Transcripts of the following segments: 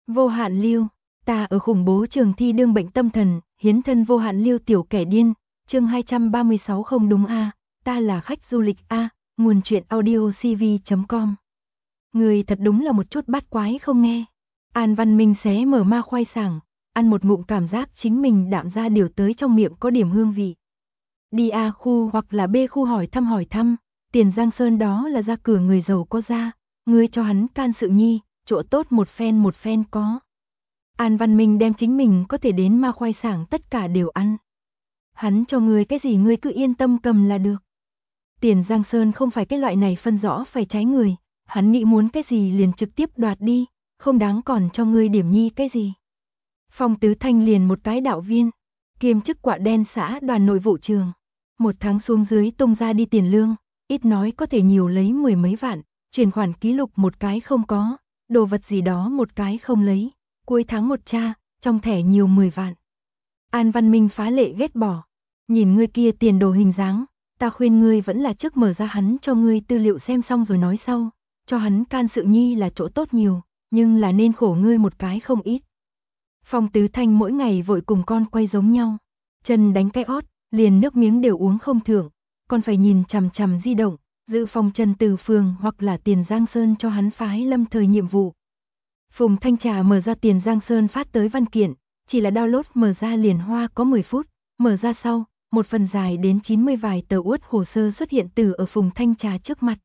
Vô hạn lưu, ta ở khủng bố trường thi đương bệnh tâm thần, hiến thân vô hạn lưu tiểu kẻ điên, chương 236 không đúng a, ta là khách du lịch a, nguồn truyện audio cv.com. Người thật đúng là một chút bát quái không nghe. An Văn Minh xé mở ma khoai sảng, ăn một ngụm cảm giác chính mình đạm ra điều tới trong miệng có điểm hương vị. Đi A khu hoặc là B khu hỏi thăm, Tiền Giang Sơn đó là ra cửa người giàu có ra, ngươi cho hắn can sự nhi, chỗ tốt một phen có. An Văn Minh đem chính mình có thể đến ma khoai sảng tất cả đều ăn. Hắn cho ngươi cái gì ngươi cứ yên tâm cầm là được. Tiền Giang Sơn không phải cái loại này phân rõ phải trái người, hắn nghĩ muốn cái gì liền trực tiếp đoạt đi, không đáng còn cho ngươi điểm nhi cái gì. Phong Tứ Thanh liền một cái đạo viên, kiêm chức Quạ Đen xã đoàn nội vụ trường. Một tháng xuống dưới tung ra đi tiền lương, ít nói có thể nhiều lấy 10 mấy vạn, chuyển khoản ký lục một cái không có, đồ vật gì đó một cái không lấy, cuối tháng một tra, trong thẻ nhiều 10 vạn. An Văn Minh phá lệ ghét bỏ, nhìn ngươi kia tiền đồ hình dáng, ta khuyên ngươi vẫn là trước mở ra hắn cho ngươi tư liệu xem xong rồi nói sau, cho hắn can sự nhi là chỗ tốt nhiều, nhưng là nên khổ ngươi một cái không ít. Phong Tứ Thanh mỗi ngày vội cùng con quay giống nhau, chân đánh cái ót, liền nước miếng đều uống không thưởng, còn phải nhìn chằm chằm di động, dự phòng Trần Từ Phường hoặc là Tiền Giang Sơn cho hắn phái lâm thời nhiệm vụ. Phùng Thanh Trà mở ra Tiền Giang Sơn phát tới văn kiện, chỉ là download mở ra liền hoa có 10 phút, mở ra sau, một phần dài đến 90 vài tờ uất hồ sơ xuất hiện từ ở Phùng Thanh Trà trước mặt.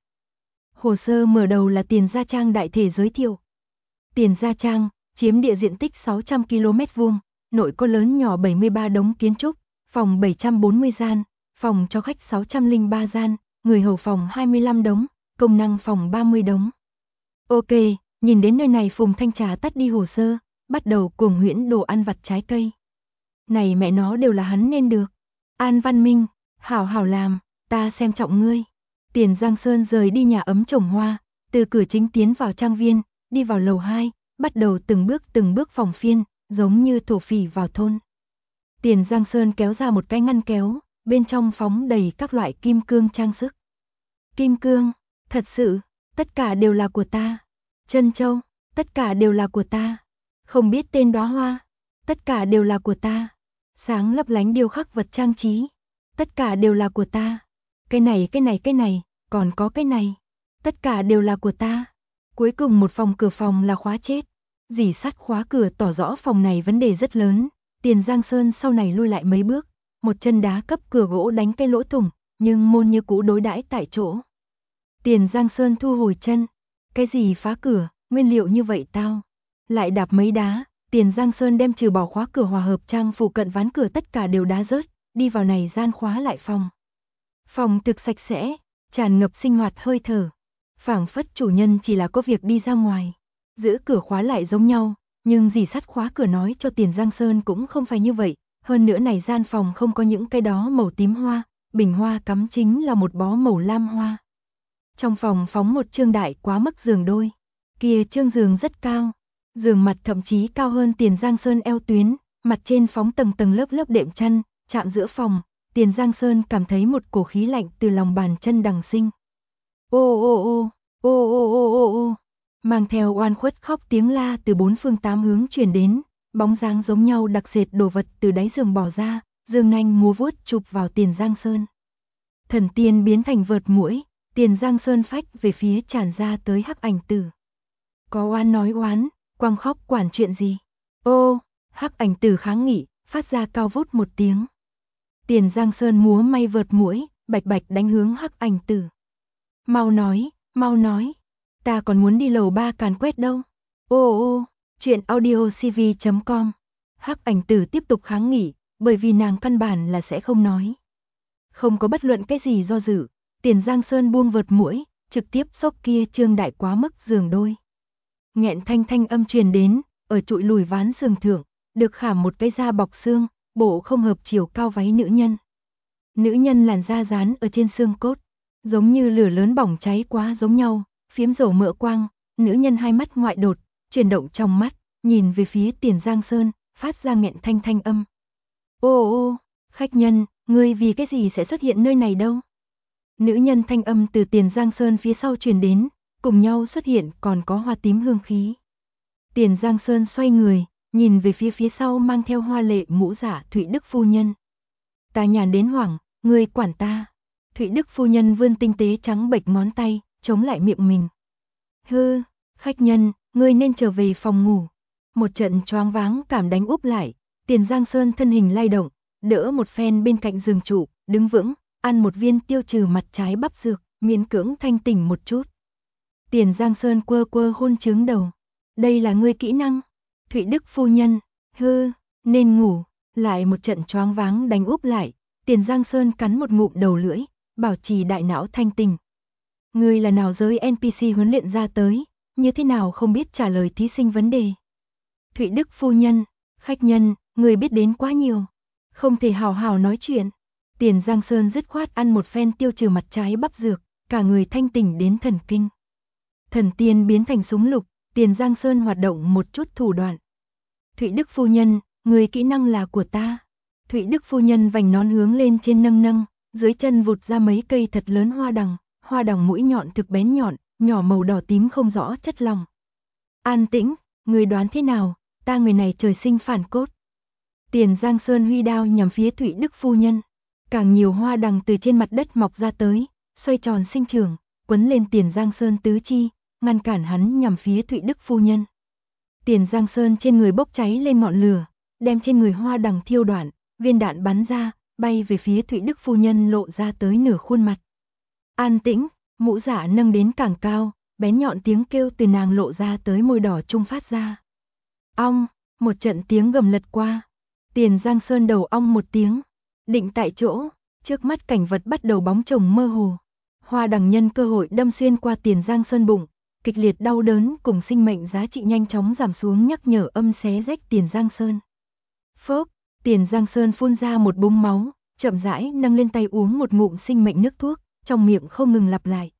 Hồ sơ mở đầu là Tiền Gia Trang đại thể giới thiệu. Tiền Gia Trang chiếm địa diện tích 600 km vuông, nội có lớn nhỏ 73 đống kiến trúc, phòng 740 gian, phòng cho khách 603 gian, người hầu phòng 25 đống, công năng phòng 30 đống. Ok, nhìn đến nơi này Phùng Thanh Trà tắt đi hồ sơ, bắt đầu cuồng huyễn đồ ăn vặt trái cây. Này mẹ nó đều là hắn nên được. An Văn Minh, hảo hảo làm, ta xem trọng ngươi. Tiền Giang Sơn rời đi nhà ấm trồng hoa, từ cửa chính tiến vào trang viên, đi vào lầu 2, bắt đầu từng bước phòng phiên, giống như thổ phỉ vào thôn. Tiền Giang Sơn kéo ra một cái ngăn kéo, bên trong phóng đầy các loại kim cương trang sức. Kim cương, thật sự, tất cả đều là của ta. Trân châu, tất cả đều là của ta. Không biết tên đóa hoa, tất cả đều là của ta. Sáng lấp lánh điêu khắc vật trang trí, tất cả đều là của ta. Cái này, còn có cái này, tất cả đều là của ta. Cuối cùng một phòng cửa phòng là khóa chết. Dỉ sắt khóa cửa tỏ rõ phòng này vấn đề rất lớn. Tiền Giang Sơn sau này lui lại mấy bước, một chân đá cấp cửa gỗ đánh cái lỗ thủng, nhưng môn như cũ đối đãi tại chỗ. Tiền Giang Sơn thu hồi chân, cái gì phá cửa, nguyên liệu như vậy tao. Lại đạp mấy đá, Tiền Giang Sơn đem trừ bỏ khóa cửa hòa hợp trang phụ cận ván cửa tất cả đều đá rớt, đi vào này gian khóa lại phòng. Phòng thực sạch sẽ, tràn ngập sinh hoạt hơi thở. Phảng phất chủ nhân chỉ là có việc đi ra ngoài. Giữ cửa khóa lại giống nhau, nhưng dì sắt khóa cửa nói cho Tiền Giang Sơn cũng không phải như vậy. Hơn nữa này gian phòng không có những cái đó màu tím hoa, bình hoa cắm chính là một bó màu lam hoa. Trong phòng phóng một trương đại quá mức giường đôi. Kia trương giường rất cao. Giường mặt thậm chí cao hơn Tiền Giang Sơn eo tuyến, mặt trên phóng tầng tầng lớp đệm chăn, chạm giữa phòng. Tiền Giang Sơn cảm thấy một cổ khí lạnh từ lòng bàn chân đằng sinh. Ô ô ô, ô ô ô ô ô, mang theo oan khuất khóc tiếng la từ bốn phương tám hướng truyền đến, bóng dáng giống nhau đặc sệt đồ vật từ đáy giường bỏ ra, giường nanh múa vuốt chụp vào Tiền Giang Sơn. Thần tiên biến thành vợt muỗi, Tiền Giang Sơn phách về phía tràn ra tới Hắc Ảnh Tử. Có oan nói oán, quăng khóc quản chuyện gì? Ô, Hắc Ảnh Tử kháng nghị, phát ra cao vút một tiếng. Tiền Giang Sơn múa may vợt muỗi, bạch bạch đánh hướng Hắc Ảnh Tử. Mau nói, ta còn muốn đi lầu 3 càn quét đâu. Ô ô, chuyện audio cv.com. Hắc Ảnh Tử tiếp tục kháng nghị, bởi vì nàng căn bản là sẽ không nói. Không có bất luận cái gì do dự, Tiền Giang Sơn buông vợt muỗi, trực tiếp xốc kia trương đại quá mức giường đôi. Nghẹn thanh âm truyền đến, ở trụi lùi ván giường thượng, được khảm một cái da bọc xương, bộ không hợp chiều cao váy nữ nhân. Nữ nhân làn da dán ở trên xương cốt, giống như lửa lớn bỏng cháy quá giống nhau, phiếm dầu mỡ quang, nữ nhân hai mắt ngoại đột, chuyển động trong mắt, nhìn về phía Tiền Giang Sơn, phát ra nghẹn thanh âm. Ô ô, khách nhân, ngươi vì cái gì sẽ xuất hiện nơi này đâu? Nữ nhân thanh âm từ Tiền Giang Sơn phía sau truyền đến, cùng nhau xuất hiện còn có hoa tím hương khí. Tiền Giang Sơn xoay người, nhìn về phía sau mang theo hoa lệ mũ giả Thụy Đức phu nhân. Ta nhàn đến hoảng, ngươi quản ta. Thụy Đức phu nhân vươn tinh tế trắng bệch ngón tay, chống lại miệng mình. Hư, khách nhân, ngươi nên trở về phòng ngủ. Một trận choáng váng cảm đánh úp lại, Tiền Giang Sơn thân hình lay động, đỡ một phen bên cạnh giường trụ, đứng vững, ăn một viên tiêu trừ mặt trái bắp dược, miễn cưỡng thanh tỉnh một chút. Tiền Giang Sơn quơ quơ hôn trướng đầu. Đây là ngươi kỹ năng. Thụy Đức phu nhân, hư, nên ngủ. Lại một trận choáng váng đánh úp lại, Tiền Giang Sơn cắn một ngụm đầu lưỡi, bảo trì đại não thanh tỉnh. Ngươi là nào giới NPC huấn luyện ra tới, như thế nào không biết trả lời thí sinh vấn đề. Thụy Đức phu nhân, khách nhân, người biết đến quá nhiều, không thể hào hào nói chuyện. Tiền Giang Sơn dứt khoát ăn một phen tiêu trừ mặt trái bắp dược, cả người thanh tỉnh đến thần kinh. Thần tiên biến thành súng lục, Tiền Giang Sơn hoạt động một chút thủ đoạn. Thụy Đức phu nhân, người kỹ năng là của ta. Thụy Đức phu nhân vành nón hướng lên trên nâng nâng, dưới chân vụt ra mấy cây thật lớn hoa đằng mũi nhọn thực bén nhọn, nhỏ màu đỏ tím không rõ chất lòng. An tĩnh, người đoán thế nào, ta người này trời sinh phản cốt. Tiền Giang Sơn huy đao nhằm phía Thụy Đức phu nhân. Càng nhiều hoa đằng từ trên mặt đất mọc ra tới, xoay tròn sinh trưởng, quấn lên Tiền Giang Sơn tứ chi, ngăn cản hắn nhằm phía Thụy Đức phu nhân. Tiền Giang Sơn trên người bốc cháy lên ngọn lửa, đem trên người hoa đằng thiêu đoạn, viên đạn bắn ra, bay về phía Thụy Đức phu nhân lộ ra tới nửa khuôn mặt. An tĩnh, mũ giả nâng đến càng cao, bén nhọn tiếng kêu từ nàng lộ ra tới môi đỏ trung phát ra. Ong, một trận tiếng gầm lật qua. Tiền Giang Sơn đầu ong một tiếng, định tại chỗ, trước mắt cảnh vật bắt đầu bóng chồng mơ hồ. Hoa đằng nhân cơ hội đâm xuyên qua Tiền Giang Sơn bụng, kịch liệt đau đớn cùng sinh mệnh giá trị nhanh chóng giảm xuống nhắc nhở âm xé rách Tiền Giang Sơn. Phốc, Tiền Giang Sơn phun ra một búng máu, chậm rãi nâng lên tay uống một ngụm sinh mệnh nước thuốc, trong miệng không ngừng lặp lại.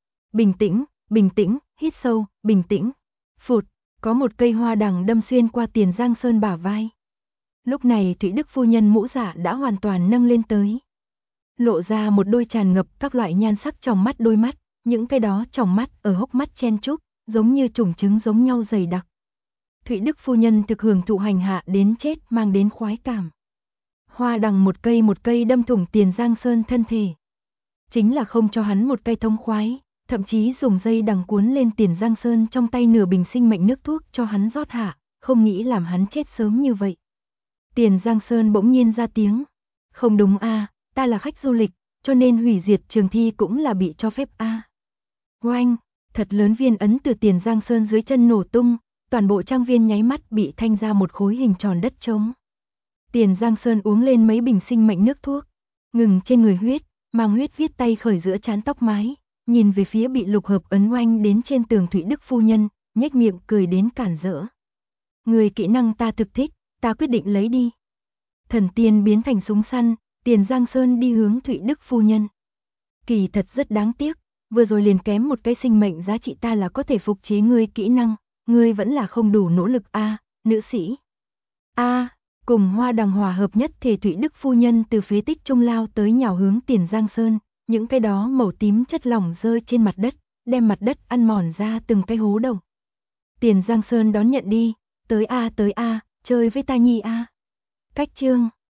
Bình tĩnh, hít sâu, bình tĩnh. Phụt, có một cây hoa đằng đâm xuyên qua Tiền Giang Sơn bả vai. Lúc này Thụy Đức phu nhân mũ giả đã hoàn toàn nâng lên tới. Lộ ra một đôi tràn ngập các loại nhan sắc trong mắt đôi mắt, những cái đó trong mắt ở hốc mắt chen chúc, giống như trùng trứng giống nhau dày đặc. Thụy Đức phu nhân thực hưởng thụ hành hạ đến chết mang đến khoái cảm. Hoa đằng một cây đâm thủng Tiền Giang Sơn thân thể. Chính là không cho hắn một cây thông khoái, thậm chí dùng dây đằng cuốn lên Tiền Giang Sơn trong tay nửa bình sinh mệnh nước thuốc cho hắn rót hạ, không nghĩ làm hắn chết sớm như vậy. Tiền Giang Sơn bỗng nhiên ra tiếng. Không đúng a, ta là khách du lịch, cho nên hủy diệt trường thi cũng là bị cho phép a. Oanh, thật lớn viên ấn từ Tiền Giang Sơn dưới chân nổ tung, toàn bộ trang viên nháy mắt bị thanh ra một khối hình tròn đất trống. Tiền Giang Sơn uống lên mấy bình sinh mệnh nước thuốc, ngừng trên người huyết, mang huyết viết tay khởi giữa trán tóc mái, nhìn về phía bị lục hợp ấn oanh đến trên tường Thụy Đức phu nhân, nhếch miệng cười đến cản rỡ. Người kỹ năng ta thực thích, ta quyết định lấy đi. Thần tiên biến thành súng săn, Tiền Giang Sơn đi hướng Thụy Đức phu nhân. Kỳ thật rất đáng tiếc, vừa rồi liền kém một cái sinh mệnh giá trị ta là có thể phục chế ngươi kỹ năng, ngươi vẫn là không đủ nỗ lực a, nữ sĩ. A, cùng hoa đằng hòa hợp nhất thể Thụy Đức phu nhân từ phế tích trung lao tới nhào hướng Tiền Giang Sơn, những cái đó màu tím chất lỏng rơi trên mặt đất, đem mặt đất ăn mòn ra từng cái hố động. Tiền Giang Sơn đón nhận đi, tới a, chơi với ta nhi a. Cách chương